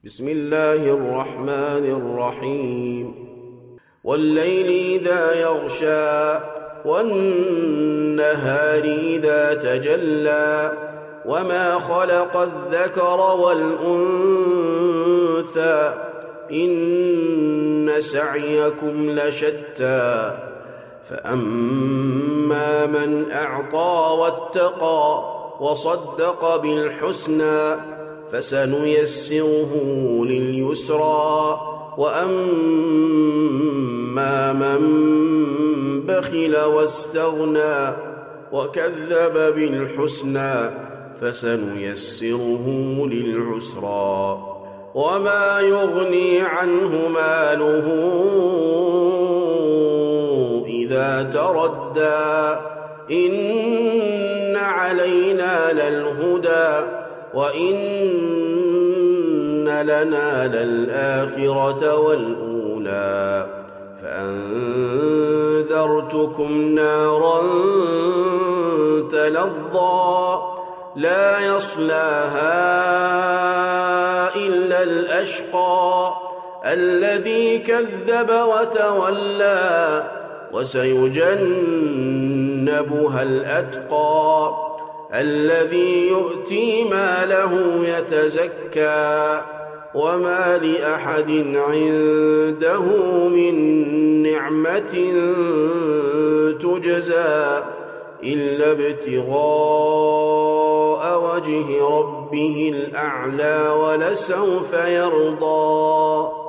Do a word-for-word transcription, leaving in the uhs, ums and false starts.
بسم الله الرحمن الرحيم والليل إذا يغشى والنهار إذا تجلى وما خلق الذكر والأنثى إن سعيكم لشتى فأما من أعطى واتقى وصدق بالحسنى فسنيسره لليسرى وأما من بخل واستغنى وكذب بالحسنى فسنيسره للعسرى وما يغني عنه ماله إذا تردى إن علينا للهدى وإن لنا للآخرة والأولى فأنذرتكم نارا تلظى لا يصلاها إلا الأشقى الذي كذب وتولى وسيجنبها الأتقى الذي يؤتي ماله يتزكى وما لأحد عنده من نعمة تجزى إلا ابتغاء وجه ربه الأعلى ولسوف يرضى.